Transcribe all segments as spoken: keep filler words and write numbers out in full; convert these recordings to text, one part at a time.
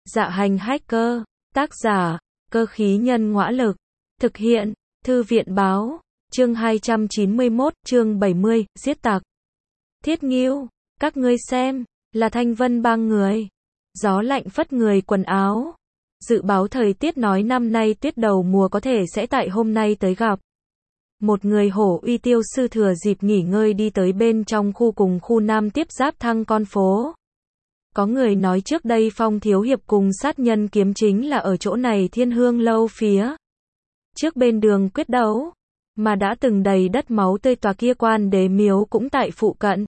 Dạ hành hacker, tác giả, cơ khí nhân ngõa lực, thực hiện, thư viện báo, chương hai trăm chín mươi mốt, chương bảy mươi, giết tặc. Thiết Ngưu, các ngươi xem, là Thanh Vân Bang người. Gió lạnh phất người quần áo. Dự báo thời tiết nói năm nay tuyết đầu mùa có thể sẽ tại hôm nay tới gặp. Một người hổ uy tiêu sư thừa dịp nghỉ ngơi đi tới bên trong khu cùng khu nam tiếp giáp Thăng Con phố. Có người nói trước đây Phong Thiếu Hiệp cùng sát nhân kiếm chính là ở chỗ này Thiên Hương lâu phía trước bên đường quyết đấu, mà đã từng đầy đất máu tươi tòa kia quan đế miếu cũng tại phụ cận.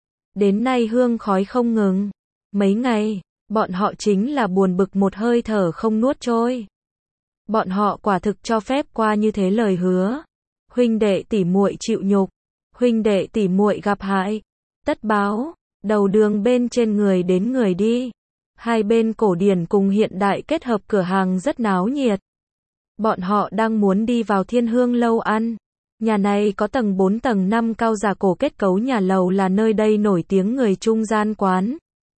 Đến nay hương khói không ngừng. Mấy ngày, bọn họ chính là buồn bực một hơi thở không nuốt trôi. Bọn họ quả thực cho phép qua như thế lời hứa. Huynh đệ tỷ muội chịu nhục, huynh đệ tỷ muội gặp hại, tất báo. Đầu đường bên trên người đến người đi. Hai bên cổ điển cùng hiện đại kết hợp cửa hàng rất náo nhiệt. Bọn họ đang muốn đi vào Thiên Hương lâu ăn. Nhà này có tầng bốn tầng năm cao giả cổ kết cấu nhà lầu là nơi đây nổi tiếng người trung gian quán.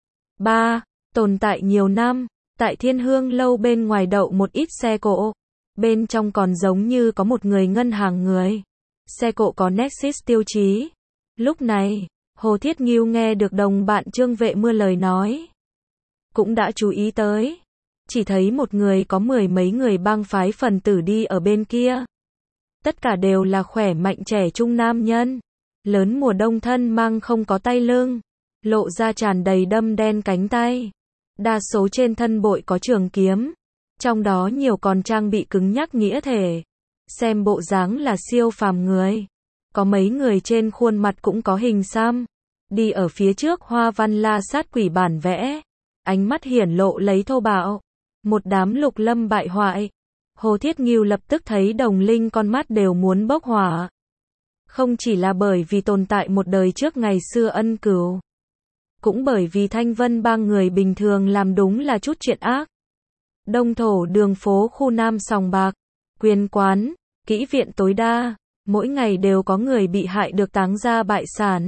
ba. Tồn tại nhiều năm. Tại Thiên Hương lâu bên ngoài đậu một ít xe cộ. Bên trong còn giống như có một người ngân hàng người. Xe cộ có Nexus tiêu chí. Lúc này, Hồ Thiết Ngưu nghe được đồng bạn Trương Vệ Mưa lời nói. Cũng đã chú ý tới. Chỉ thấy một người có mười mấy người bang phái phần tử đi ở bên kia. Tất cả đều là khỏe mạnh trẻ trung nam nhân. Lớn mùa đông thân mang không có tay lưng. Lộ ra tràn đầy đâm đen cánh tay. Đa số trên thân bội có trường kiếm. Trong đó nhiều còn trang bị cứng nhắc nghĩa thể. Xem bộ dáng là siêu phàm người. Có mấy người trên khuôn mặt cũng có hình xăm. Đi ở phía trước hoa văn la sát quỷ bản vẽ. Ánh mắt hiển lộ lấy thô bạo. Một đám lục lâm bại hoại. Hồ Thiết Ngưu lập tức thấy đồng linh con mắt đều muốn bốc hỏa. Không chỉ là bởi vì tồn tại một đời trước ngày xưa ân cửu. Cũng bởi vì Thanh Vân Bang người bình thường làm đúng là chút chuyện ác. Đông thổ đường phố khu nam sòng bạc, quyền quán, kỹ viện tối đa. Mỗi ngày đều có người bị hại được táng ra bại sản.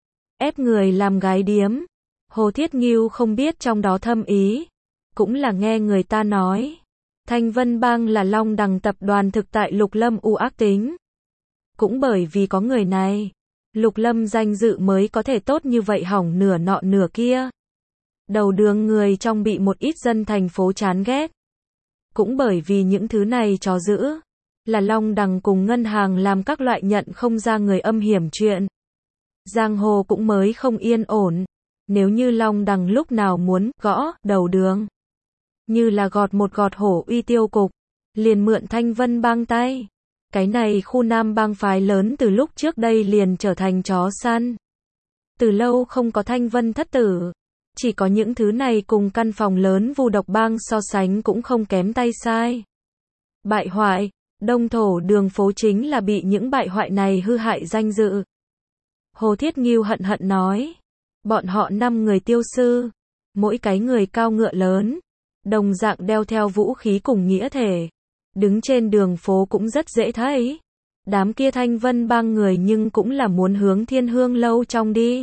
Ép người làm gái điếm. Hồ Thiết Ngưu không biết trong đó thâm ý. Cũng là nghe người ta nói. Thanh Vân Bang là Long Đằng tập đoàn thực tại Lục Lâm u ác tính. Cũng bởi vì có người này, Lục Lâm danh dự mới có thể tốt như vậy hỏng nửa nọ nửa kia. Đầu đường người trong bị một ít dân thành phố chán ghét. Cũng bởi vì những thứ này chó dữ. Là Long Đằng cùng ngân hàng làm các loại nhận không ra người âm hiểm chuyện. Giang hồ cũng mới không yên ổn. Nếu như Long Đằng lúc nào muốn gõ đầu đường. Như là gọt một gọt hổ uy tiêu cục. Liền mượn Thanh Vân Bang tay. Cái này khu nam bang phái lớn từ lúc trước đây liền trở thành chó săn. Từ lâu không có Thanh Vân thất tử. Chỉ có những thứ này cùng căn phòng lớn vu độc bang so sánh cũng không kém tay sai. Bại hoại. Đông thổ đường phố chính là bị những bại hoại này hư hại danh dự. Hồ Thiết Ngưu hận hận nói. Bọn họ năm người tiêu sư. Mỗi cái người cao ngựa lớn. Đồng dạng đeo theo vũ khí cùng nghĩa thể. Đứng trên đường phố cũng rất dễ thấy. Đám kia Thanh Vân Bang người nhưng cũng là muốn hướng Thiên Hương lâu trong đi.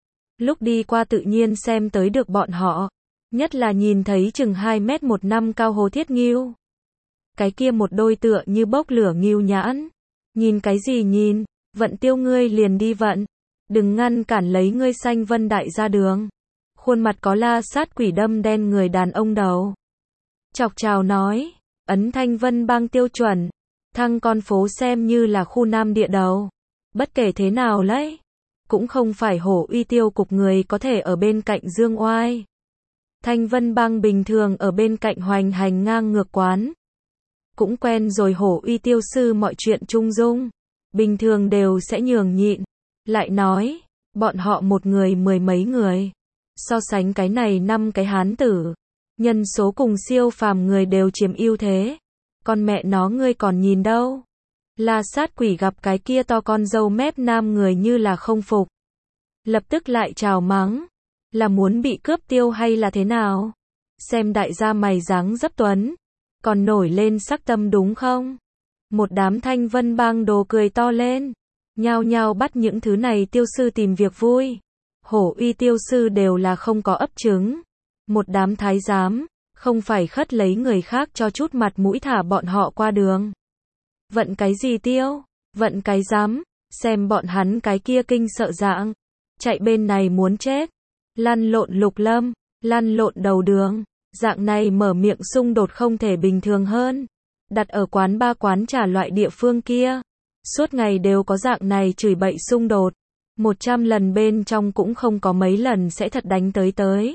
Lúc đi qua tự nhiên xem tới được bọn họ. Nhất là nhìn thấy chừng hai mét một năm cao Hồ Thiết Ngưu. Cái kia một đôi tựa như bốc lửa ngưu nhãn. Nhìn cái gì nhìn, vận tiêu ngươi liền đi vận. Đừng ngăn cản lấy ngươi Xanh Vân Đại ra đường. Khuôn mặt có la sát quỷ đâm đen người đàn ông đầu. Chọc chào nói, ấn Thanh Vân Bang tiêu chuẩn. Thăng Con phố xem như là khu nam địa đầu. Bất kể thế nào lấy. Cũng không phải hổ uy tiêu cục người có thể ở bên cạnh dương oai. Thanh Vân Bang bình thường ở bên cạnh hoành hành ngang ngược quán. Cũng quen rồi hổ uy tiêu sư mọi chuyện trung dung. Bình thường đều sẽ nhường nhịn. Lại nói, bọn họ một người mười mấy người. So sánh cái này năm cái hán tử. Nhân số cùng siêu phàm người đều chiếm ưu thế. Con mẹ nó ngươi còn nhìn đâu. La sát quỷ gặp cái kia to con dâu mép nam người như là không phục. Lập tức lại chào mắng. Là muốn bị cướp tiêu hay là thế nào? Xem đại gia mày dáng dấp tuấn. Còn nổi lên sắc tâm đúng không? Một đám Thanh Vân Bang đồ cười to lên. Nhao nhao bắt những thứ này tiêu sư tìm việc vui. Hổ uy tiêu sư đều là không có ấp trứng. Một đám thái giám, không phải khất lấy người khác cho chút mặt mũi thả bọn họ qua đường. Vận cái gì tiêu, vận cái dám, xem bọn hắn cái kia kinh sợ dạng, chạy bên này muốn chết, lăn lộn Lục Lâm, lăn lộn đầu đường, dạng này mở miệng xung đột không thể bình thường hơn. Đặt ở quán ba quán trà loại địa phương kia, suốt ngày đều có dạng này chửi bậy xung đột, một trăm lần bên trong cũng không có mấy lần sẽ thật đánh tới tới.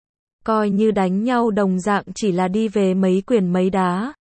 Coi như đánh nhau đồng dạng chỉ là đi về mấy quyền mấy đá,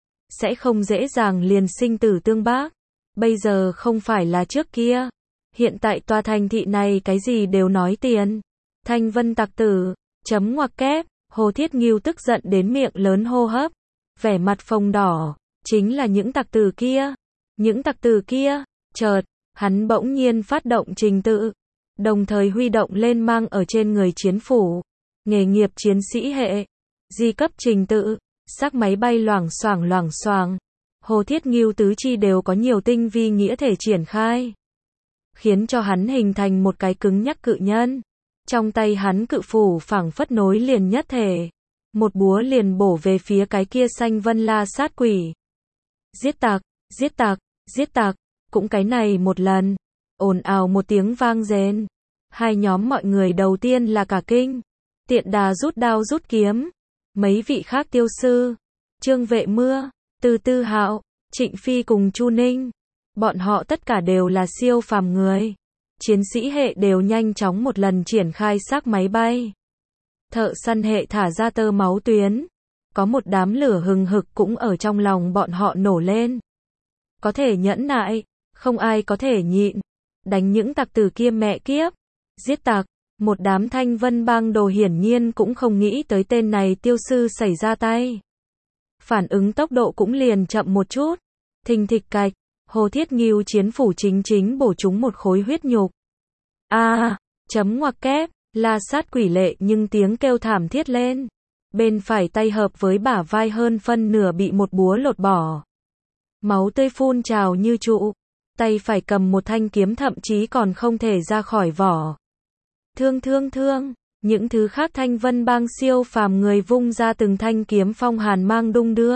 sẽ không dễ dàng liền sinh tử tương bác. Bây giờ không phải là trước kia, hiện tại tòa thành thị này cái gì đều nói tiền. Thanh Vân tặc tử, chấm ngoặc kép, Hồ Thiết Ngưu tức giận đến miệng lớn hô hấp, vẻ mặt phồng đỏ, chính là những tặc tử kia, những tặc tử kia. Chợt, hắn bỗng nhiên phát động trình tự, đồng thời huy động lên mang ở trên người chiến phủ, nghề nghiệp chiến sĩ hệ, di cấp trình tự, xác máy bay loảng xoảng loảng xoảng. Hồ Thiết Ngưu tứ chi đều có nhiều tinh vi nghĩa thể triển khai, khiến cho hắn hình thành một cái cứng nhắc cự nhân. Trong tay hắn cự phủ phảng phất nối liền nhất thể, một búa liền bổ về phía cái kia xanh vân la sát quỷ. Giết tặc, giết tặc, giết tặc, cũng cái này một lần, ồn ào một tiếng vang rền. Hai nhóm mọi người đầu tiên là cả kinh, tiện đà rút đao rút kiếm. Mấy vị khác tiêu sư, Trương Vệ Mưa, Từ Tư Hạo, Trịnh Phi cùng Chu Ninh, bọn họ tất cả đều là siêu phàm người. Chiến sĩ hệ đều nhanh chóng một lần triển khai xác máy bay. Thợ săn hệ thả ra tơ máu tuyến. Có một đám lửa hừng hực cũng ở trong lòng bọn họ nổ lên. Có thể nhẫn nại, không ai có thể nhịn. Đánh những tặc tử kia mẹ kiếp. Giết tặc, một đám Thanh Vân bang đồ hiển nhiên cũng không nghĩ tới tên này tiêu sư xảy ra tay. Phản ứng tốc độ cũng liền chậm một chút. Thình thịch cạch, Hồ Thiết Ngưu chiến phủ chính chính bổ trúng một khối huyết nhục. A, à, chấm ngoặc kép, la sát quỷ lệ nhưng tiếng kêu thảm thiết lên. Bên phải tay hợp với bả vai hơn phân nửa bị một búa lột bỏ. Máu tươi phun trào như trụ. Tay phải cầm một thanh kiếm thậm chí còn không thể ra khỏi vỏ. Thương thương thương, những thứ khác Thanh Vân bang siêu phàm người vung ra từng thanh kiếm phong hàn mang đung đưa.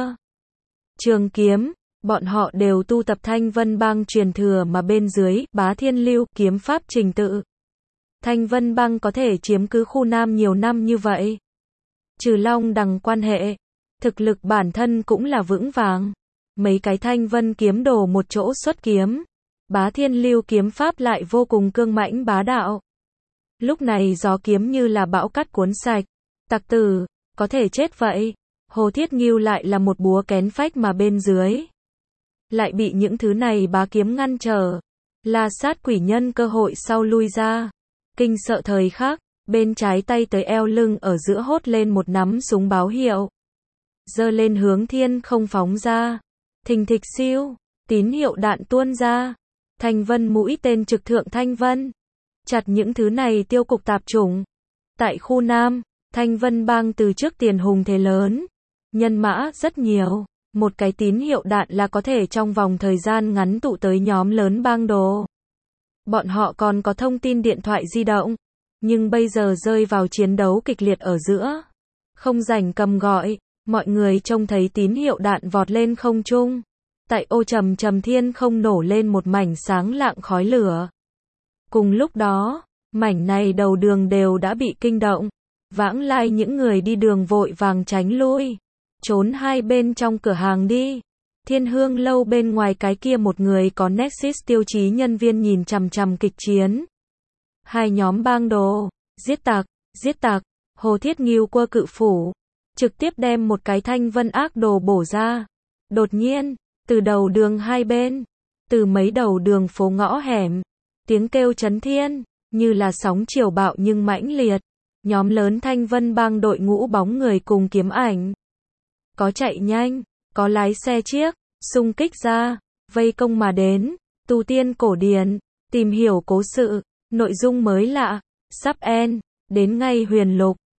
Trường kiếm, bọn họ đều tu tập Thanh Vân bang truyền thừa mà bên dưới, bá thiên lưu, kiếm pháp trình tự. Thanh Vân bang có thể chiếm cứ khu Nam nhiều năm như vậy. Trừ Long Đằng quan hệ, thực lực bản thân cũng là vững vàng. Mấy cái Thanh Vân kiếm đồ một chỗ xuất kiếm. Bá thiên lưu kiếm pháp lại vô cùng cương mãnh bá đạo. Lúc này gió kiếm như là bão cát cuốn sạch. Tặc tử, có thể chết vậy. Hồ Thiết Ngưu lại là một búa kén phách mà bên dưới. Lại bị những thứ này bá kiếm ngăn trở. La sát quỷ nhân cơ hội sau lui ra. Kinh sợ thời khắc, bên trái tay tới eo lưng ở giữa hốt lên một nắm súng báo hiệu. Giơ lên hướng thiên không phóng ra. Thình thịch siêu, tín hiệu đạn tuôn ra. Thanh Vân mũi tên trực thượng Thanh Vân. Chặt những thứ này tiêu cục tạp chủng. Tại khu Nam, Thanh Vân bang từ trước tiền hùng thế lớn. Nhân mã rất nhiều. Một cái tín hiệu đạn là có thể trong vòng thời gian ngắn tụ tới nhóm lớn bang đồ. Bọn họ còn có thông tin điện thoại di động. Nhưng bây giờ rơi vào chiến đấu kịch liệt ở giữa. Không rảnh cầm gọi. Mọi người trông thấy tín hiệu đạn vọt lên không trung. Tại ô trầm trầm thiên không nổ lên một mảnh sáng lạng khói lửa. Cùng lúc đó, mảnh này đầu đường đều đã bị kinh động. Vãng lai những người đi đường vội vàng tránh lui. Trốn hai bên trong cửa hàng đi. Thiên Hương lâu bên ngoài cái kia một người có Nexus tiêu chí nhân viên nhìn chằm chằm kịch chiến. Hai nhóm bang đồ, giết tặc, giết tặc, Hồ Thiết Ngưu quơ cự phủ, trực tiếp đem một cái Thanh Vân ác đồ bổ ra. Đột nhiên, từ đầu đường hai bên, từ mấy đầu đường phố ngõ hẻm, tiếng kêu chấn thiên, như là sóng chiều bạo nhưng mãnh liệt. Nhóm lớn Thanh Vân bang đội ngũ bóng người cùng kiếm ảnh. Có chạy nhanh, có lái xe chiếc, xung kích ra, vây công mà đến, tu tiên cổ điển, tìm hiểu cố sự, nội dung mới lạ, sắp end, đến ngay huyền lục,